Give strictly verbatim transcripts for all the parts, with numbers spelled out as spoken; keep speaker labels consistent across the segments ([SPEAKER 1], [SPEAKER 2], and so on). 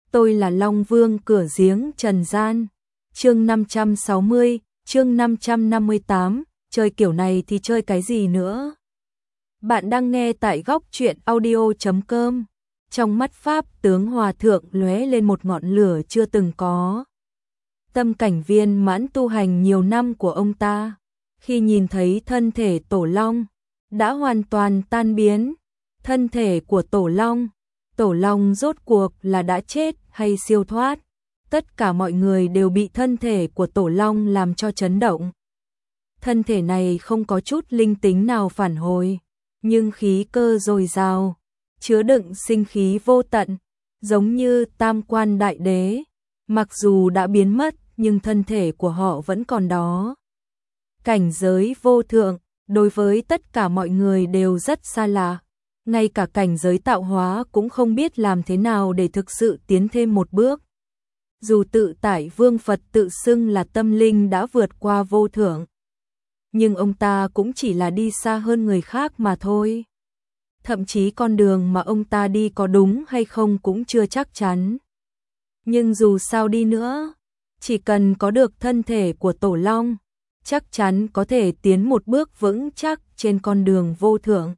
[SPEAKER 1] tôi là Long Vương cửa giếng trần gian. Chương năm trăm sáu mươi, chương năm trăm năm mươi tám, chơi kiểu này thì chơi cái gì nữa? Bạn đang nghe tại góc truyện audio chấm com. Trong mắt Pháp tướng Hòa Thượng lóe lên một ngọn lửa chưa từng có. Tâm cảnh viên mãn tu hành nhiều năm của ông ta, khi nhìn thấy thân thể Tổ Long đã hoàn toàn tan biến, thân thể của Tổ Long, Tổ Long rốt cuộc là đã chết hay siêu thoát? Tất cả mọi người đều bị thân thể của Tổ Long làm cho chấn động. Thân thể này không có chút linh tính nào phản hồi, nhưng khí cơ dồi dào, chứa đựng sinh khí vô tận, giống như Tam Quan Đại Đế, mặc dù đã biến mất nhưng thân thể của họ vẫn còn đó. Cảnh giới vô thượng, đối với tất cả mọi người đều rất xa lạ, ngay cả cảnh giới tạo hóa cũng không biết làm thế nào để thực sự tiến thêm một bước. Dù tự tại Vương Phật tự xưng là tâm linh đã vượt qua vô thượng, nhưng ông ta cũng chỉ là đi xa hơn người khác mà thôi. Thậm chí con đường mà ông ta đi có đúng hay không cũng chưa chắc chắn. Nhưng dù sao đi nữa, chỉ cần có được thân thể của Tổ Long, chắc chắn có thể tiến một bước vững chắc trên con đường vô thượng.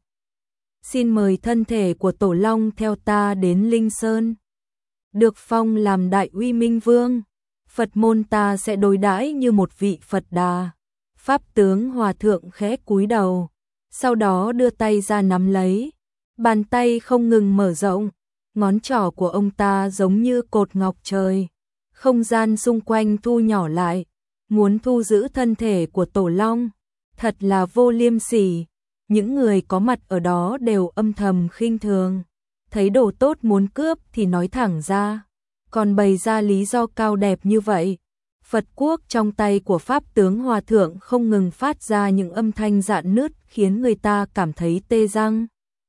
[SPEAKER 1] Xin mời thân thể của Tổ Long theo ta đến Linh Sơn. Được phong làm Đại Uy Minh Vương, Phật môn ta sẽ đối đãi như một vị Phật Đà. Pháp tướng Hòa Thượng khẽ cúi đầu, sau đó đưa tay ra nắm lấy, bàn tay không ngừng mở rộng, ngón trỏ của ông ta giống như cột ngọc trời, không gian xung quanh thu nhỏ lại, muốn thu giữ thân thể của Tổ Long, thật là vô liêm sỉ. Những người có mặt ở đó đều âm thầm khinh thường, thấy đồ tốt muốn cướp thì nói thẳng ra, còn bày ra lý do cao đẹp như vậy. Phật quốc trong tay của Pháp tướng Hòa Thượng không ngừng phát ra những âm thanh rạn nứt khiến người ta cảm thấy tê răng.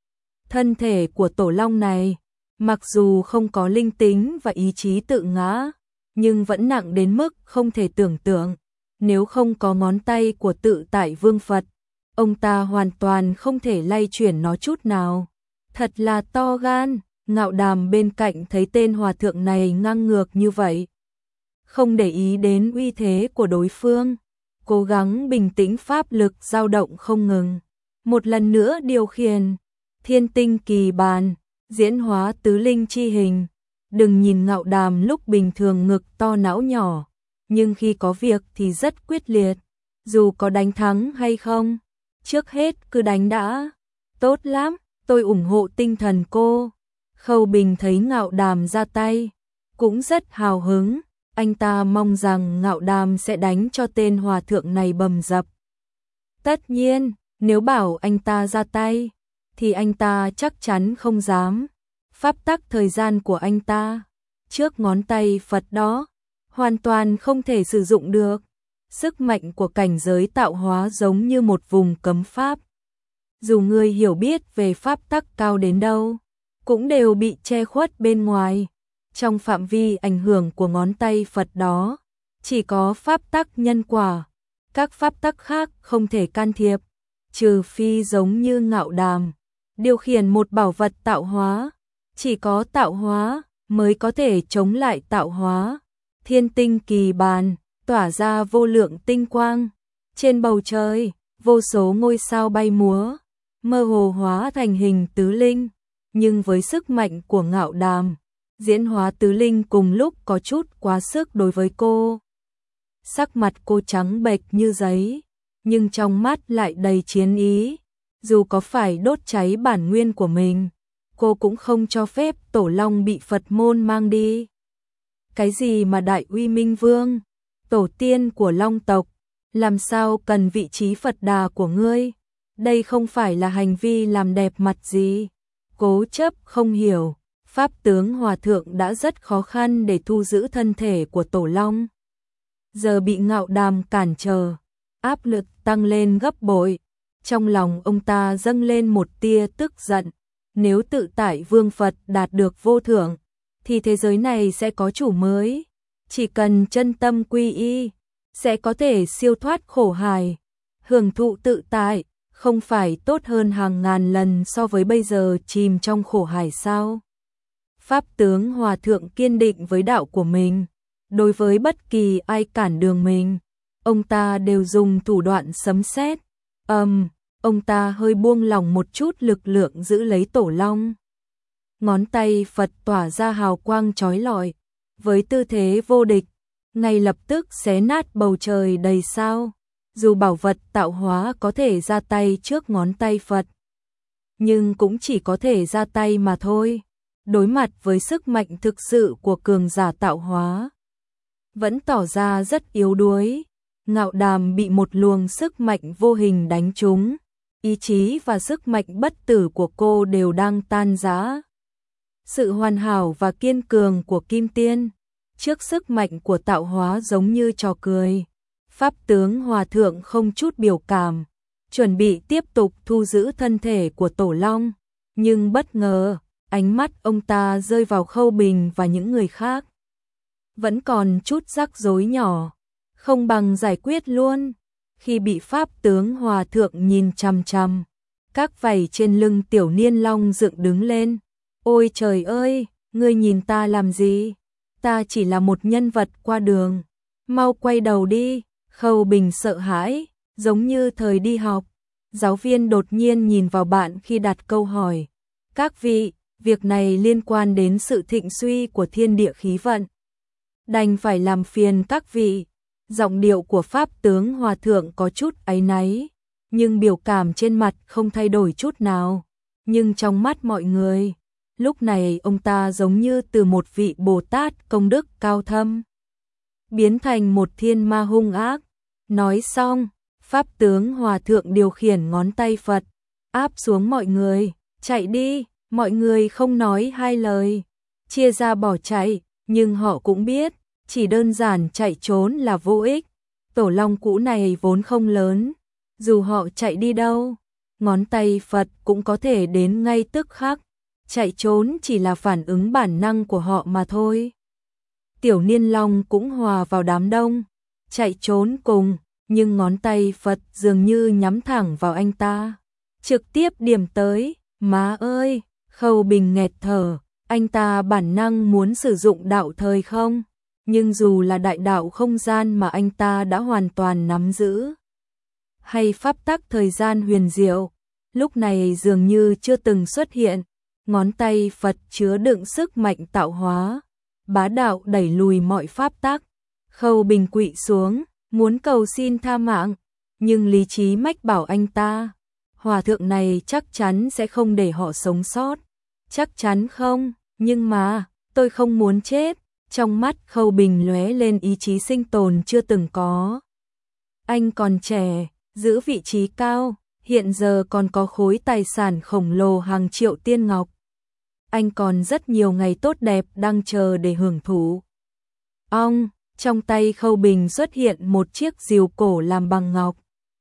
[SPEAKER 1] Thân thể của Tổ Long này, mặc dù không có linh tính và ý chí tự ngã, nhưng vẫn nặng đến mức không thể tưởng tượng. Nếu không có ngón tay của tự tại Vương Phật, ông ta hoàn toàn không thể lay chuyển nó chút nào. Thật là to gan. Ngạo Đàm bên cạnh thấy tên hòa thượng này ngang ngược như vậy, không để ý đến uy thế của đối phương, cố gắng bình tĩnh pháp lực dao động không ngừng, một lần nữa điều khiển Thiên Tinh Kỳ Bàn, diễn hóa tứ linh chi hình. Đừng nhìn Ngạo Đàm lúc bình thường ngực to não nhỏ, nhưng khi có việc thì rất quyết liệt, dù có đánh thắng hay không, trước hết cứ đánh đã. Tốt lắm, tôi ủng hộ tinh thần cô. Khâu Bình thấy Ngạo Đàm ra tay, cũng rất hào hứng, anh ta mong rằng Ngạo Đàm sẽ đánh cho tên hòa thượng này bầm dập. Tất nhiên, nếu bảo anh ta ra tay, thì anh ta chắc chắn không dám. Pháp tắc thời gian của anh ta, trước ngón tay Phật đó, hoàn toàn không thể sử dụng được. Sức mạnh của cảnh giới tạo hóa giống như một vùng cấm pháp. Dù người hiểu biết về pháp tắc cao đến đâu, cũng đều bị che khuất bên ngoài. Trong phạm vi ảnh hưởng của ngón tay Phật đó, chỉ có pháp tắc nhân quả, các pháp tắc khác không thể can thiệp, trừ phi giống như Ngạo Đàm, điều khiển một bảo vật tạo hóa, chỉ có tạo hóa mới có thể chống lại tạo hóa. Thiên Tinh Kỳ Bàn tỏa ra vô lượng tinh quang, trên bầu trời, vô số ngôi sao bay múa, mơ hồ hóa thành hình tứ linh. Nhưng với sức mạnh của Ngạo Đàm, diễn hóa tứ linh cùng lúc có chút quá sức đối với cô. Sắc mặt cô trắng bệch như giấy, nhưng trong mắt lại đầy chiến ý. Dù có phải đốt cháy bản nguyên của mình, cô cũng không cho phép Tổ Long bị Phật môn mang đi. Cái gì mà Đại Uy Minh Vương, tổ tiên của Long tộc, làm sao cần vị trí Phật Đà của ngươi? Đây không phải là hành vi làm đẹp mặt gì. Cố chấp không hiểu, Pháp tướng Hòa Thượng đã rất khó khăn để thu giữ thân thể của Tổ Long. Giờ bị Ngạo Đàm cản trở, áp lực tăng lên gấp bội. Trong lòng ông ta dâng lên một tia tức giận. Nếu tự tại Vương Phật đạt được vô thượng, thì thế giới này sẽ có chủ mới. Chỉ cần chân tâm quy y, sẽ có thể siêu thoát khổ hài, hưởng thụ tự tại. Không phải tốt hơn hàng ngàn lần so với bây giờ chìm trong khổ hải sao? Pháp tướng Hòa Thượng kiên định với đạo của mình. Đối với bất kỳ ai cản đường mình, ông ta đều dùng thủ đoạn sấm sét. Ầm, um, ông ta hơi buông lỏng một chút lực lượng giữ lấy Tổ Long. Ngón tay Phật tỏa ra hào quang chói lọi, với tư thế vô địch, ngay lập tức xé nát bầu trời đầy sao. Dù bảo vật tạo hóa có thể ra tay trước ngón tay Phật, nhưng cũng chỉ có thể ra tay mà thôi. Đối mặt với sức mạnh thực sự của cường giả tạo hóa, vẫn tỏ ra rất yếu đuối. Ngạo Đàm bị một luồng sức mạnh vô hình đánh trúng, ý chí và sức mạnh bất tử của cô đều đang tan rã. Sự hoàn hảo và kiên cường của Kim Tiên trước sức mạnh của tạo hóa giống như trò cười. Pháp tướng Hòa Thượng không chút biểu cảm, chuẩn bị tiếp tục thu giữ thân thể của Tổ Long, nhưng bất ngờ, ánh mắt ông ta rơi vào Khâu Bình và những người khác. Vẫn còn chút rắc rối nhỏ, không bằng giải quyết luôn. Khi bị Pháp tướng Hòa Thượng nhìn chằm chằm, các vảy trên lưng Tiểu Niên Long dựng đứng lên. Ôi trời ơi, ngươi nhìn ta làm gì? Ta chỉ là một nhân vật qua đường. Mau quay đầu đi. Khâu Bình sợ hãi, giống như thời đi học. Giáo viên đột nhiên nhìn vào bạn khi đặt câu hỏi. Các vị, việc này liên quan đến sự thịnh suy của thiên địa khí vận. Đành phải làm phiền các vị. Giọng điệu của Pháp tướng Hòa Thượng có chút áy náy, nhưng biểu cảm trên mặt không thay đổi chút nào. Nhưng trong mắt mọi người, lúc này ông ta giống như từ một vị Bồ Tát công đức cao thâm, biến thành một thiên ma hung ác. Nói xong, Pháp tướng Hòa Thượng điều khiển ngón tay Phật, áp xuống mọi người. Chạy đi, mọi người không nói hai lời, chia ra bỏ chạy, nhưng họ cũng biết, chỉ đơn giản chạy trốn là vô ích. Tổ Long cũ này vốn không lớn, dù họ chạy đi đâu, ngón tay Phật cũng có thể đến ngay tức khắc. Chạy trốn chỉ là phản ứng bản năng của họ mà thôi. Tiểu Niên Long cũng hòa vào đám đông, chạy trốn cùng, nhưng ngón tay Phật dường như nhắm thẳng vào anh ta, trực tiếp điểm tới. Má ơi, Khâu Bình nghẹt thở, anh ta bản năng muốn sử dụng đạo thời không, nhưng dù là đại đạo không gian mà anh ta đã hoàn toàn nắm giữ, hay pháp tắc thời gian huyền diệu, lúc này dường như chưa từng xuất hiện. Ngón tay Phật chứa đựng sức mạnh tạo hóa, bá đạo đẩy lùi mọi pháp tắc. Khâu Bình quỵ xuống, muốn cầu xin tha mạng, nhưng lý trí mách bảo anh ta, Hòa Thượng này chắc chắn sẽ không để họ sống sót. Chắc chắn không, nhưng mà, tôi không muốn chết. Trong mắt Khâu Bình lóe lên ý chí sinh tồn chưa từng có. Anh còn trẻ, giữ vị trí cao, hiện giờ còn có khối tài sản khổng lồ hàng triệu tiên ngọc. Anh còn rất nhiều ngày tốt đẹp đang chờ để hưởng thụ. Ong, trong tay Khâu Bình xuất hiện một chiếc rìu cổ làm bằng ngọc,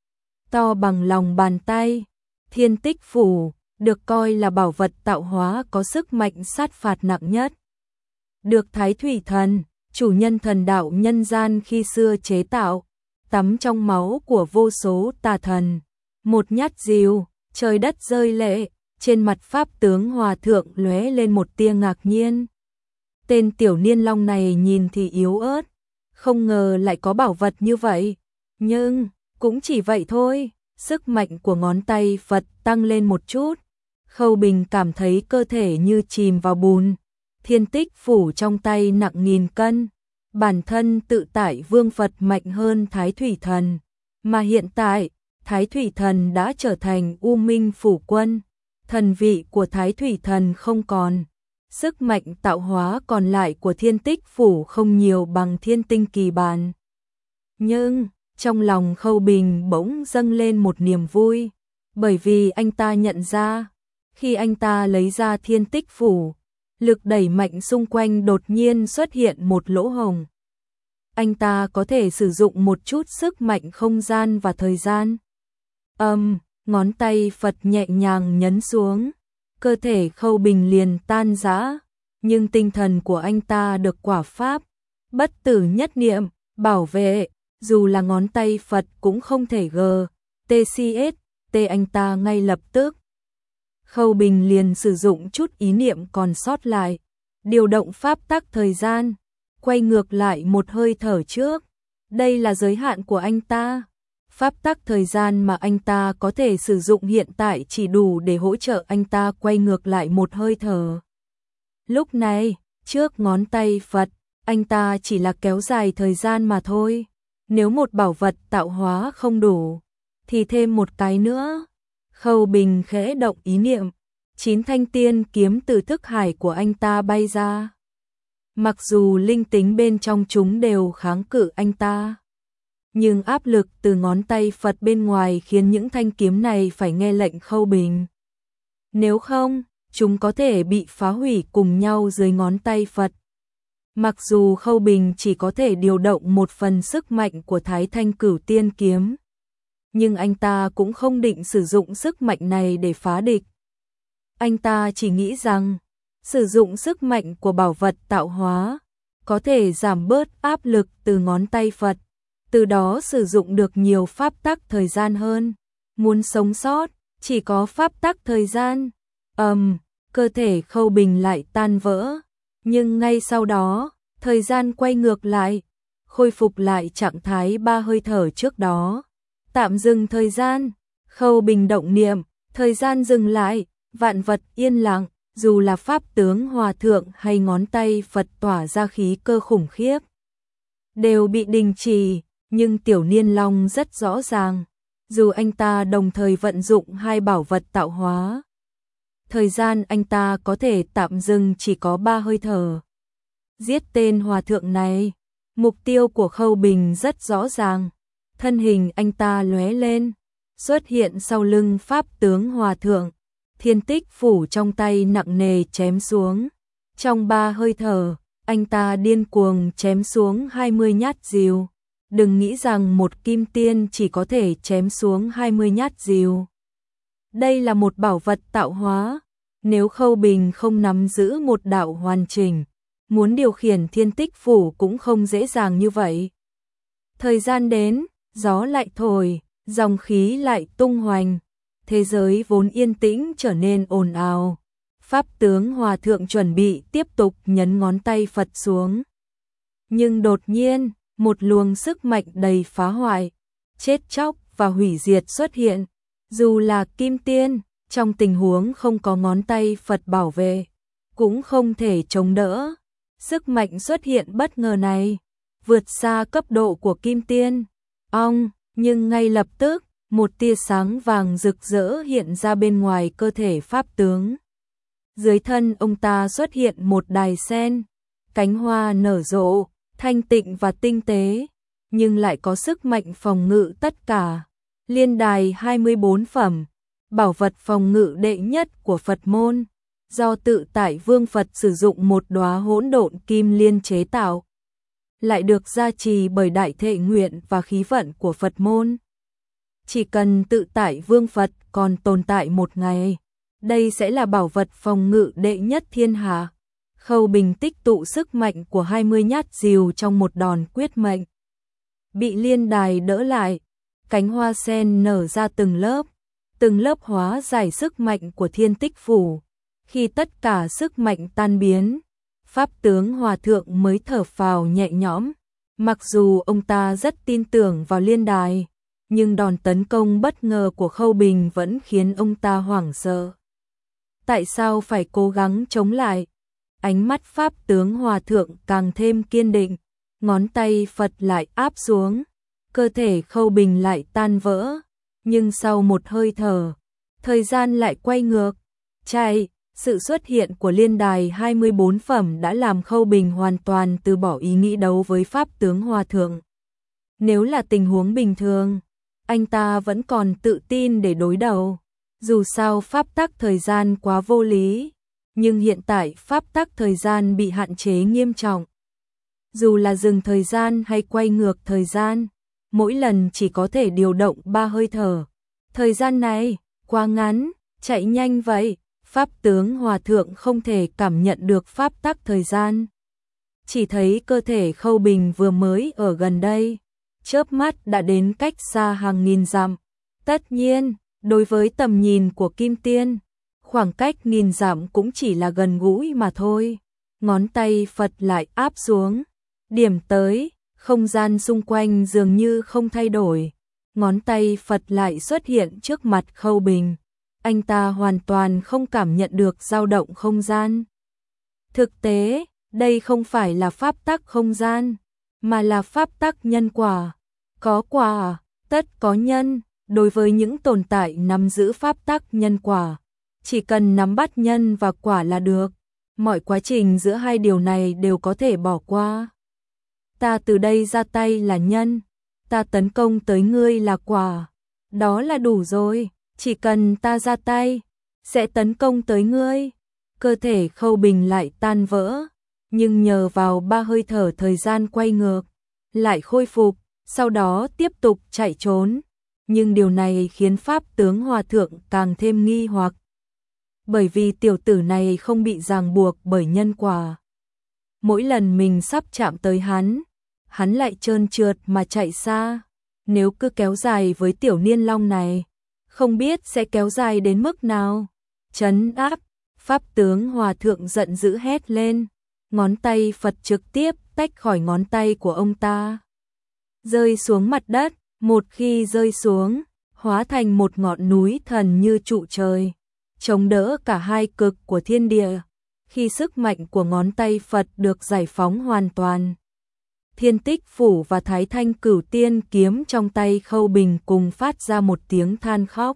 [SPEAKER 1] to bằng lòng bàn tay. Thiên Tích Phủ, được coi là bảo vật tạo hóa có sức mạnh sát phạt nặng nhất. Được Thái Thủy Thần, chủ nhân thần đạo nhân gian khi xưa chế tạo, tắm trong máu của vô số tà thần. Một nhát rìu, trời đất rơi lệ, trên mặt Pháp tướng Hòa Thượng lóe lên một tia ngạc nhiên. Tên Tiểu Niên Long này nhìn thì yếu ớt, không ngờ lại có bảo vật như vậy. Nhưng, cũng chỉ vậy thôi, sức mạnh của ngón tay Phật tăng lên một chút. Khâu Bình cảm thấy cơ thể như chìm vào bùn. Thiên Tích Phủ trong tay nặng nghìn cân, bản thân tự tại Vương Phật mạnh hơn Thái Thủy Thần, mà hiện tại, Thái Thủy Thần đã trở thành U Minh Phủ Quân, thần vị của Thái Thủy Thần không còn, sức mạnh tạo hóa còn lại của Thiên Tích Phủ không nhiều bằng Thiên Tinh Kỳ Bản. Nhưng, trong lòng Khâu Bình bỗng dâng lên một niềm vui, bởi vì anh ta nhận ra, khi anh ta lấy ra Thiên Tích Phủ, lực đẩy mạnh xung quanh đột nhiên xuất hiện một lỗ hổng. Anh ta có thể sử dụng một chút sức mạnh không gian và thời gian. Âm, um, ngón tay Phật nhẹ nhàng nhấn xuống, cơ thể Khâu Bình liền tan rã, nhưng tinh thần của anh ta được quả pháp bất tử nhất niệm bảo vệ, dù là ngón tay Phật cũng không thể gờ, tê xê ét, tê anh ta ngay lập tức. Khâu Bình liền sử dụng chút ý niệm còn sót lại, điều động pháp tắc thời gian, quay ngược lại một hơi thở trước. Đây là giới hạn của anh ta. Pháp tắc thời gian mà anh ta có thể sử dụng hiện tại chỉ đủ để hỗ trợ anh ta quay ngược lại một hơi thở. Lúc này, trước ngón tay Phật, anh ta chỉ là kéo dài thời gian mà thôi. Nếu một bảo vật tạo hóa không đủ, thì thêm một cái nữa. Khâu Bình khẽ động ý niệm, chín thanh tiên kiếm từ thức hải của anh ta bay ra. Mặc dù linh tính bên trong chúng đều kháng cự anh ta, nhưng áp lực từ ngón tay Phật bên ngoài khiến những thanh kiếm này phải nghe lệnh Khâu Bình. Nếu không, chúng có thể bị phá hủy cùng nhau dưới ngón tay Phật. Mặc dù Khâu Bình chỉ có thể điều động một phần sức mạnh của Thái Thanh Cửu Tiên kiếm, nhưng anh ta cũng không định sử dụng sức mạnh này để phá địch. Anh ta chỉ nghĩ rằng, sử dụng sức mạnh của bảo vật tạo hóa, có thể giảm bớt áp lực từ ngón tay Phật, từ đó sử dụng được nhiều pháp tắc thời gian hơn. Muốn sống sót, chỉ có pháp tắc thời gian. Ầm, um, cơ thể Khâu Bình lại tan vỡ, nhưng ngay sau đó, thời gian quay ngược lại, khôi phục lại trạng thái ba hơi thở trước đó. Tạm dừng thời gian, Khâu Bình động niệm, thời gian dừng lại, vạn vật yên lặng, dù là pháp tướng hòa thượng hay ngón tay Phật tỏa ra khí cơ khủng khiếp, đều bị đình chỉ, nhưng Tiểu Niên Long rất rõ ràng, dù anh ta đồng thời vận dụng hai bảo vật tạo hóa, thời gian anh ta có thể tạm dừng chỉ có ba hơi thở. Giết tên hòa thượng này, mục tiêu của Khâu Bình rất rõ ràng. Thân hình anh ta lóe lên, xuất hiện sau lưng pháp tướng hòa thượng, thiên tích phủ trong tay nặng nề chém xuống. Trong ba hơi thở, anh ta điên cuồng chém xuống hai mươi nhát rìu. Đừng nghĩ rằng một kim tiên chỉ có thể chém xuống hai mươi nhát rìu. Đây là một bảo vật tạo hóa, nếu Khâu Bình không nắm giữ một đạo hoàn chỉnh, muốn điều khiển thiên tích phủ cũng không dễ dàng như vậy. Thời gian đến, gió lại thổi, dòng khí lại tung hoành, thế giới vốn yên tĩnh trở nên ồn ào. Pháp tướng hòa thượng chuẩn bị tiếp tục nhấn ngón tay Phật xuống. Nhưng đột nhiên, một luồng sức mạnh đầy phá hoại, chết chóc và hủy diệt xuất hiện. Dù là kim tiên, trong tình huống không có ngón tay Phật bảo vệ, cũng không thể chống đỡ. Sức mạnh xuất hiện bất ngờ này, vượt xa cấp độ của kim tiên. Ong, nhưng ngay lập tức, một tia sáng vàng rực rỡ hiện ra bên ngoài cơ thể pháp tướng. Dưới thân ông ta xuất hiện một đài sen, cánh hoa nở rộ, thanh tịnh và tinh tế, nhưng lại có sức mạnh phòng ngự tất cả. Liên đài hai mươi bốn phẩm, bảo vật phòng ngự đệ nhất của Phật môn, do tự tại Vương Phật sử dụng một đóa hỗn độn kim liên chế tạo, lại được gia trì bởi đại thệ nguyện và khí vận của Phật môn. Chỉ cần tự tại Vương Phật còn tồn tại một ngày, đây sẽ là bảo vật phòng ngự đệ nhất thiên hạ. Khâu Bình tích tụ sức mạnh của hai mươi nhát rìu trong một đòn quyết mệnh. Bị liên đài đỡ lại, cánh hoa sen nở ra từng lớp, từng lớp hóa giải sức mạnh của thiên tích phủ. Khi tất cả sức mạnh tan biến, pháp tướng hòa thượng mới thở phào nhẹ nhõm. Mặc dù ông ta rất tin tưởng vào liên đài, nhưng đòn tấn công bất ngờ của Khâu Bình vẫn khiến ông ta hoảng sợ. Tại sao phải cố gắng chống lại? Ánh mắt pháp tướng hòa thượng càng thêm kiên định, ngón tay Phật lại áp xuống, cơ thể Khâu Bình lại tan vỡ, nhưng sau một hơi thở, thời gian lại quay ngược. Chạy, sự xuất hiện của liên đài hai mươi bốn phẩm đã làm Khâu Bình hoàn toàn từ bỏ ý nghĩ đấu với pháp tướng hòa thượng. Nếu là tình huống bình thường, anh ta vẫn còn tự tin để đối đầu. Dù sao pháp tắc thời gian quá vô lý, nhưng hiện tại pháp tắc thời gian bị hạn chế nghiêm trọng. Dù là dừng thời gian hay quay ngược thời gian, mỗi lần chỉ có thể điều động ba hơi thở. Thời gian này, quá ngắn, chạy nhanh vậy, pháp tướng hòa thượng không thể cảm nhận được pháp tắc thời gian. Chỉ thấy cơ thể Khâu Bình vừa mới ở gần đây, chớp mắt đã đến cách xa hàng nghìn dặm. Tất nhiên, đối với tầm nhìn của Kim Tiên, khoảng cách nghìn dặm cũng chỉ là gần gũi mà thôi. ngón tay Phật lại áp xuống, điểm tới, không gian xung quanh dường như không thay đổi, ngón tay Phật lại xuất hiện trước mặt Khâu Bình, anh ta hoàn toàn không cảm nhận được dao động không gian. Thực tế, đây không phải là pháp tắc không gian, mà là pháp tắc nhân quả, có quả, tất có nhân, đối với những tồn tại nắm giữ pháp tắc nhân quả, chỉ cần nắm bắt nhân và quả là được, mọi quá trình giữa hai điều này đều có thể bỏ qua. Ta từ đây ra tay là nhân, ta tấn công tới ngươi là quả, đó là đủ rồi, chỉ cần ta ra tay, sẽ tấn công tới ngươi. Cơ thể Khâu Bình lại tan vỡ, nhưng nhờ vào ba hơi thở thời gian quay ngược, lại khôi phục, sau đó tiếp tục chạy trốn. Nhưng điều này khiến Pháp tướng Hòa Thượng càng thêm nghi hoặc. Bởi vì tiểu tử này không bị ràng buộc bởi nhân quả. Mỗi lần mình sắp chạm tới hắn, hắn lại trơn trượt mà chạy xa. Nếu cứ kéo dài với tiểu niên long này, không biết sẽ kéo dài đến mức nào. Trấn áp, Pháp tướng Hòa Thượng giận dữ hét lên. Ngón tay Phật trực tiếp tách khỏi ngón tay của ông ta, rơi xuống mặt đất. Một khi rơi xuống, hóa thành một ngọn núi thần như trụ trời, chống đỡ cả hai cực của thiên địa. Khi sức mạnh của ngón tay Phật được giải phóng hoàn toàn, Thiên Tích Phủ và Thái Thanh Cửu Tiên kiếm trong tay Khâu Bình cùng phát ra một tiếng than khóc.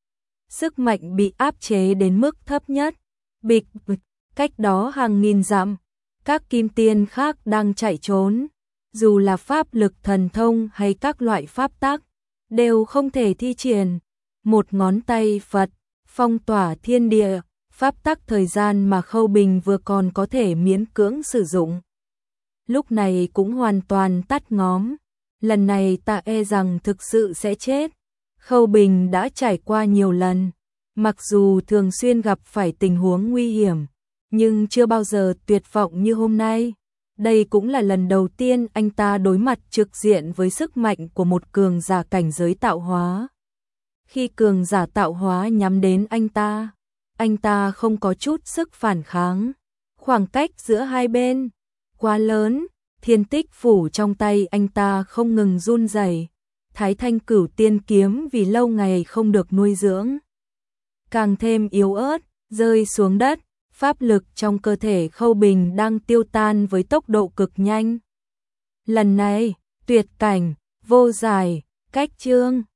[SPEAKER 1] Sức mạnh bị áp chế đến mức thấp nhất. Bịch bịch, cách đó hàng nghìn dặm, các kim tiên khác đang chạy trốn. Dù là pháp lực thần thông hay các loại pháp tắc, đều không thể thi triển. Một ngón tay Phật, phong tỏa thiên địa, pháp tắc thời gian mà Khâu Bình vừa còn có thể miễn cưỡng sử dụng. Lúc này cũng hoàn toàn tắt ngóm. Lần này ta e rằng thực sự sẽ chết. Khâu Bình đã trải qua nhiều lần, mặc dù thường xuyên gặp phải tình huống nguy hiểm, nhưng chưa bao giờ tuyệt vọng như hôm nay. Đây cũng là lần đầu tiên anh ta đối mặt trực diện với sức mạnh của một cường giả cảnh giới tạo hóa. Khi cường giả tạo hóa nhắm đến anh ta, anh ta không có chút sức phản kháng. Khoảng cách giữa hai bên quá lớn, Thiên Tích Phủ trong tay anh ta không ngừng run rẩy. Thái Thanh Cửu Tiên kiếm vì lâu ngày không được nuôi dưỡng, càng thêm yếu ớt, rơi xuống đất. Pháp lực trong cơ thể Khâu Bình đang tiêu tan với tốc độ cực nhanh. Lần này, tuyệt cảnh, vô giải, cách chương